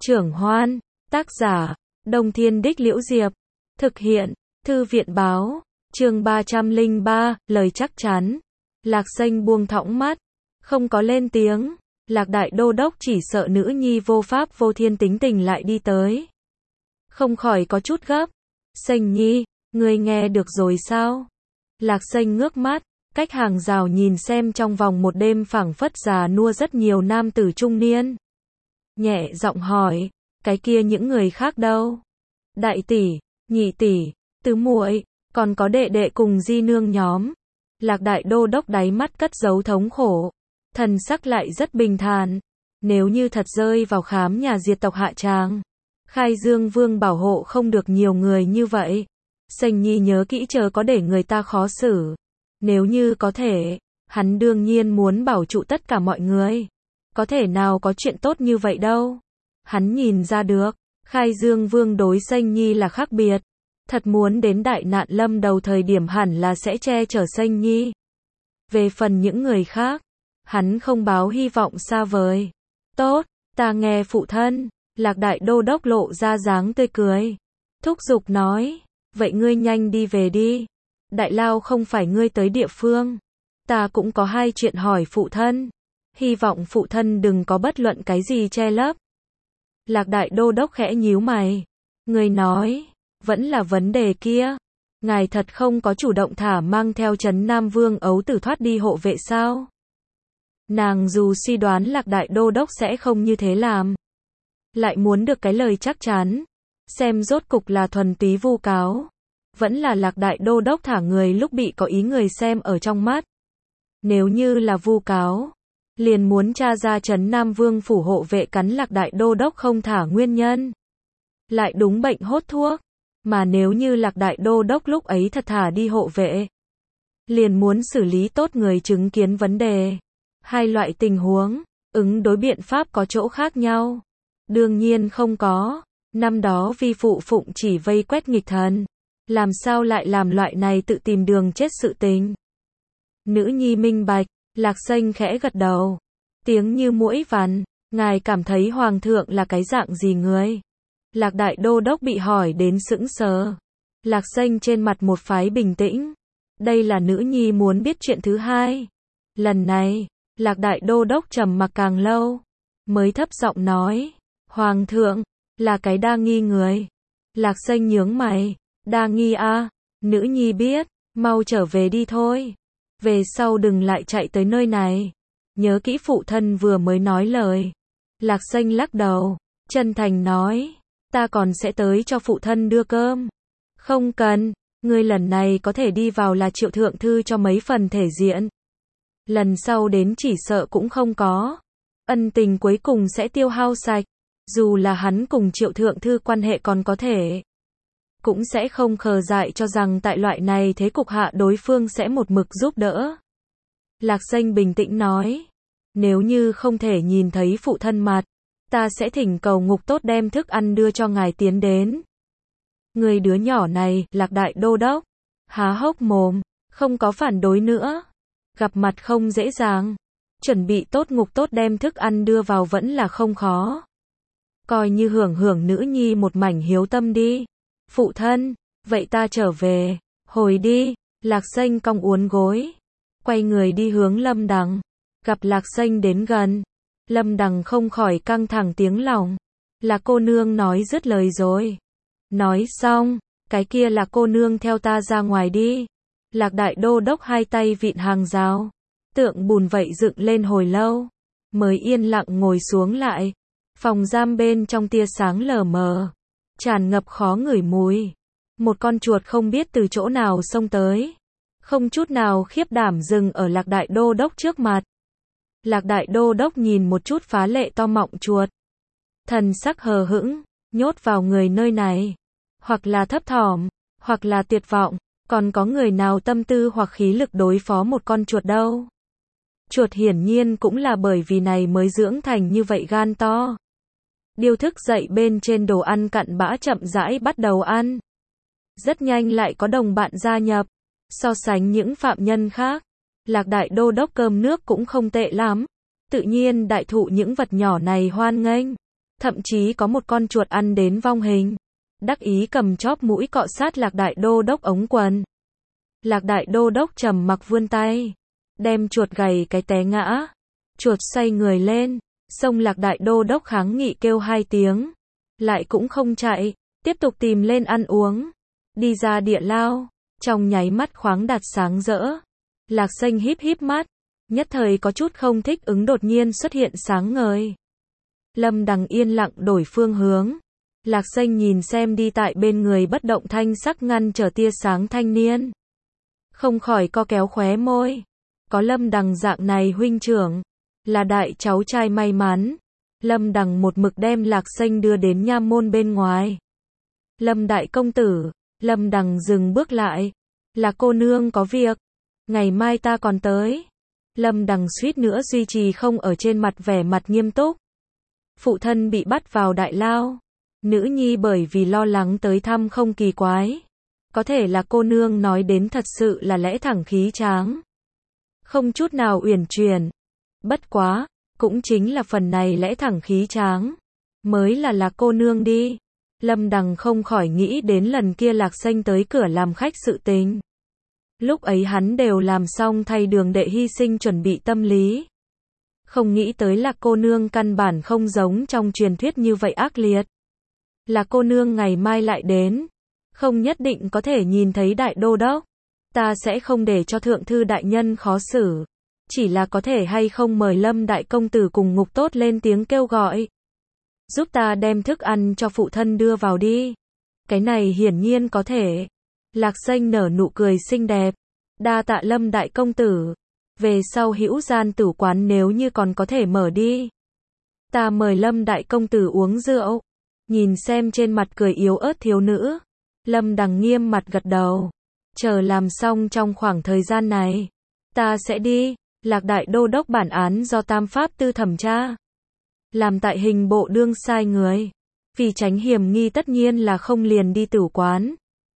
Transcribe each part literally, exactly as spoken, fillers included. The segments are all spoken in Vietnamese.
Trưởng Hoan, tác giả, Đông Thiên Đích Liễu Diệp, thực hiện, Thư viện Báo, chương ba trăm lẻ ba, lời chắc chắn. Lạc Xanh buông thõng mắt, không có lên tiếng, Lạc Đại Đô Đốc chỉ sợ nữ nhi vô pháp vô thiên tính tình lại đi tới. Không khỏi có chút gấp. Xanh nhi, ngươi nghe được rồi sao? Lạc Xanh ngước mắt, cách hàng rào nhìn xem trong vòng một đêm phảng phất già nua rất nhiều nam tử trung niên. Nhẹ giọng hỏi, cái kia những người khác đâu? Đại tỷ, nhị tỷ, tứ muội, còn có đệ đệ cùng di nương nhóm. Lạc Đại Đô Đốc đáy mắt cất giấu thống khổ, thần sắc lại rất bình thản. Nếu như thật rơi vào khám nhà diệt tộc hạ tràng, Khai Dương Vương bảo hộ không được nhiều người như vậy. Xanh nhi nhớ kỹ chờ có để người ta khó xử. Nếu như có thể, hắn đương nhiên muốn bảo trụ tất cả mọi người. Có thể nào có chuyện tốt như vậy đâu. Hắn nhìn ra được, Khai Dương Vương đối Xanh nhi là khác biệt. Thật muốn đến đại nạn lâm đầu thời điểm hẳn là sẽ che chở Xanh nhi. Về phần những người khác, hắn không báo hy vọng xa vời. Tốt, ta nghe phụ thân. Lạc Đại Đô Đốc lộ ra dáng tươi cười. Thúc giục nói, vậy ngươi nhanh đi về đi. Đại lao không phải ngươi tới địa phương. Ta cũng có hai chuyện hỏi phụ thân. Hy vọng phụ thân đừng có bất luận cái gì che lấp. Lạc Đại Đô Đốc khẽ nhíu mày. Ngươi nói, vẫn là vấn đề kia. Ngài thật không có chủ động thả mang theo Trấn Nam Vương ấu tử thoát đi hộ vệ sao? Nàng dù suy đoán Lạc Đại Đô Đốc sẽ không như thế làm, lại muốn được cái lời chắc chắn. Xem rốt cục là thuần túy vu cáo, vẫn là Lạc Đại Đô Đốc thả người lúc bị có ý người xem ở trong mắt. Nếu như là vu cáo, liền muốn tra ra Trấn Nam Vương phủ hộ vệ cắn Lạc Đại Đô Đốc không thả nguyên nhân. Lại đúng bệnh hốt thuốc. Mà nếu như Lạc Đại Đô Đốc lúc ấy thật thả đi hộ vệ, liền muốn xử lý tốt người chứng kiến vấn đề. Hai loại tình huống, ứng đối biện pháp có chỗ khác nhau. Đương nhiên không có. Năm đó vi phụ phụng chỉ vây quét nghịch thần, làm sao lại làm loại này tự tìm đường chết sự tình. Nữ nhi minh bạch. Lạc Xanh khẽ gật đầu, tiếng như muỗi vằn. Ngài cảm thấy hoàng thượng là cái dạng gì người? Lạc Đại Đô Đốc bị hỏi đến sững sờ. Lạc Xanh trên mặt một phái bình tĩnh. Đây là nữ nhi muốn biết chuyện thứ hai. Lần này, Lạc Đại Đô Đốc trầm mặc càng lâu, mới thấp giọng nói, hoàng thượng là cái đa nghi người. Lạc Xanh nhướng mày, đa nghi a? À? Nữ nhi biết, mau trở về đi thôi. Về sau đừng lại chạy tới nơi này. Nhớ kỹ phụ thân vừa mới nói lời. Lạc Xanh lắc đầu, chân thành nói, ta còn sẽ tới cho phụ thân đưa cơm. Không cần, ngươi lần này có thể đi vào là Triệu Thượng Thư cho mấy phần thể diện. Lần sau đến chỉ sợ cũng không có. Ân tình cuối cùng sẽ tiêu hao sạch. Dù là hắn cùng Triệu Thượng Thư quan hệ còn có thể, cũng sẽ không khờ dại cho rằng tại loại này thế cục hạ đối phương sẽ một mực giúp đỡ. Lạc Xanh bình tĩnh nói, nếu như không thể nhìn thấy phụ thân mặt, ta sẽ thỉnh cầu Ngục Tốt đem thức ăn đưa cho ngài tiến đến. Người đứa nhỏ này, Lạc Đại Đô Đốc, há hốc mồm, không có phản đối nữa. Gặp mặt không dễ dàng, chuẩn bị tốt Ngục Tốt đem thức ăn đưa vào vẫn là không khó. Coi như hưởng hưởng nữ nhi một mảnh hiếu tâm đi. Phụ thân, vậy ta trở về, hồi đi. Lạc Xanh cong uốn gối, quay người đi hướng Lâm Đằng. Gặp Lạc Xanh đến gần, Lâm Đằng không khỏi căng thẳng tiếng lòng. Là cô nương nói dứt lời rồi. Nói xong, cái kia là cô nương theo ta ra ngoài đi. Lạc Đại Đô Đốc hai tay vịn hàng rào, tượng bùn vậy dựng lên hồi lâu, mới yên lặng ngồi xuống lại. Phòng giam bên trong tia sáng lờ mờ, tràn ngập khó ngửi mùi. Một con chuột không biết từ chỗ nào xông tới, không chút nào khiếp đảm dừng ở Lạc Đại Đô Đốc trước mặt. Lạc Đại Đô Đốc nhìn một chút phá lệ to mọng chuột, thần sắc hờ hững. Nhốt vào người nơi này, hoặc là thấp thỏm, hoặc là tuyệt vọng. Còn có người nào tâm tư hoặc khí lực đối phó một con chuột đâu. Chuột hiển nhiên cũng là bởi vì này mới dưỡng thành như vậy gan to. Điêu thức dậy bên trên đồ ăn cặn bã chậm rãi bắt đầu ăn. Rất nhanh lại có đồng bạn gia nhập. So sánh những phạm nhân khác, Lạc Đại Đô Đốc cơm nước cũng không tệ lắm. Tự nhiên đại thụ những vật nhỏ này hoan nghênh. Thậm chí có một con chuột ăn đến vong hình. Đắc ý cầm chóp mũi cọ sát Lạc Đại Đô Đốc ống quần. Lạc Đại Đô Đốc trầm mặc vươn tay, đem chuột gầy cái té ngã. Chuột xoay người lên, xông Lạc Đại Đô Đốc kháng nghị kêu hai tiếng, lại cũng không chạy, tiếp tục tìm lên ăn uống. Đi ra địa lao, trong nháy mắt khoáng đạt sáng rỡ. Lạc Xanh híp híp mắt, nhất thời có chút không thích ứng đột nhiên xuất hiện sáng ngời. Lâm Đằng yên lặng đổi phương hướng. Lạc Xanh nhìn xem đi tại bên người bất động thanh sắc ngăn trở tia sáng thanh niên, không khỏi co kéo khóe môi. Có Lâm Đằng dạng này huynh trưởng, là đại cháu trai may mắn. Lâm Đằng một mực đem Lạc Xanh đưa đến nha môn bên ngoài. Lâm đại công tử, Lâm Đằng dừng bước lại. Là cô nương có việc, ngày mai ta còn tới. Lâm Đằng suýt nữa duy trì không ở trên mặt vẻ mặt nghiêm túc. Phụ thân bị bắt vào đại lao, nữ nhi bởi vì lo lắng tới thăm không kỳ quái. Có thể là cô nương nói đến thật sự là lẽ thẳng khí tráng, không chút nào uyển chuyển. Bất quá, cũng chính là phần này lẽ thẳng khí tráng, mới là là cô nương đi. Lâm Đằng không khỏi nghĩ đến lần kia Lạc Xanh tới cửa làm khách sự tình. Lúc ấy hắn đều làm xong thay đường đệ hy sinh chuẩn bị tâm lý. Không nghĩ tới là cô nương căn bản không giống trong truyền thuyết như vậy ác liệt. Là cô nương ngày mai lại đến, không nhất định có thể nhìn thấy đại đô đốc. Ta sẽ không để cho thượng thư đại nhân khó xử. Chỉ là có thể hay không mời Lâm đại công tử cùng Ngục Tốt lên tiếng kêu gọi, giúp ta đem thức ăn cho phụ thân đưa vào đi. Cái này hiển nhiên có thể. Lạc Xanh nở nụ cười xinh đẹp. Đa tạ Lâm đại công tử. Về sau hữu gian tử quán nếu như còn có thể mở đi, ta mời Lâm đại công tử uống rượu. Nhìn xem trên mặt cười yếu ớt thiếu nữ, Lâm Đằng nghiêm mặt gật đầu. Chờ làm xong trong khoảng thời gian này, ta sẽ đi. Lạc Đại Đô Đốc bản án do Tam Pháp Tư thẩm tra, làm tại hình bộ đương sai người, vì tránh hiểm nghi tất nhiên là không liền đi tử quán.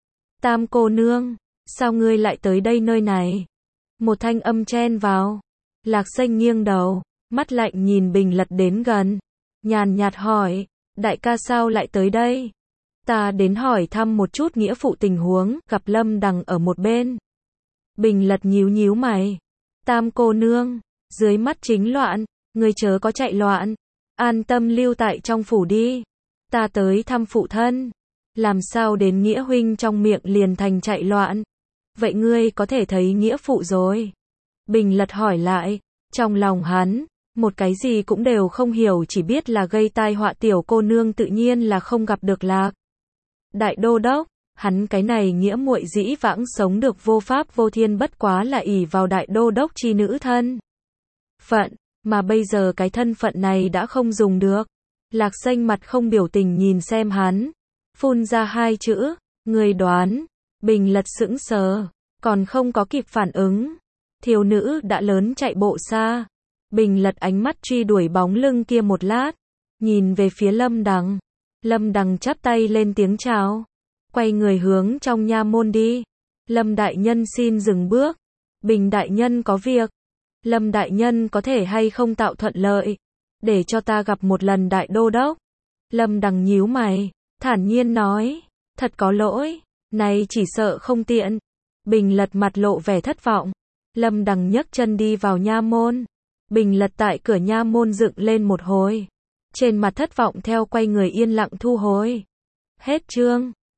Tam cô nương, sao ngươi lại tới đây nơi này? Một thanh âm chen vào. Lạc Xanh nghiêng đầu, mắt lạnh nhìn Bình Lật đến gần, nhàn nhạt hỏi, đại ca sao lại tới đây? Ta đến hỏi thăm một chút nghĩa phụ tình huống. Gặp Lâm Đằng ở một bên, Bình Lật nhíu nhíu mày. Tam cô nương, dưới mắt chính loạn, ngươi chớ có chạy loạn, an tâm lưu tại trong phủ đi. Ta tới thăm phụ thân, làm sao đến nghĩa huynh trong miệng liền thành chạy loạn? Vậy ngươi có thể thấy nghĩa phụ rồi? Bình Lật hỏi lại. Trong lòng hắn, một cái gì cũng đều không hiểu, chỉ biết là gây tai họa tiểu cô nương tự nhiên là không gặp được Lạc Đại Đô Đốc. Hắn cái này nghĩa muội dĩ vãng sống được vô pháp vô thiên, bất quá là ỷ vào Đại Đô Đốc chi nữ thân phận, mà bây giờ cái thân phận này đã không dùng được. Lạc Xanh mặt không biểu tình nhìn xem hắn, phun ra hai chữ, người đoán. Bình Lật sững sờ, còn không có kịp phản ứng, thiếu nữ đã lớn chạy bộ xa. Bình Lật ánh mắt truy đuổi bóng lưng kia một lát, nhìn về phía Lâm Đằng. Lâm Đằng chắp tay lên tiếng chào, quay người hướng trong nha môn đi. Lâm đại nhân xin dừng bước. Bình đại nhân có việc. Lâm đại nhân có thể hay không tạo thuận lợi, để cho ta gặp một lần Đại Đô Đốc? Lâm Đằng nhíu mày, thản nhiên nói, thật có lỗi, này chỉ sợ không tiện. Bình Lật mặt lộ vẻ thất vọng. Lâm Đằng nhấc chân đi vào nha môn. Bình Lật tại cửa nha môn dựng lên một hồi, trên mặt thất vọng theo quay người yên lặng thu hồi. Hết chương.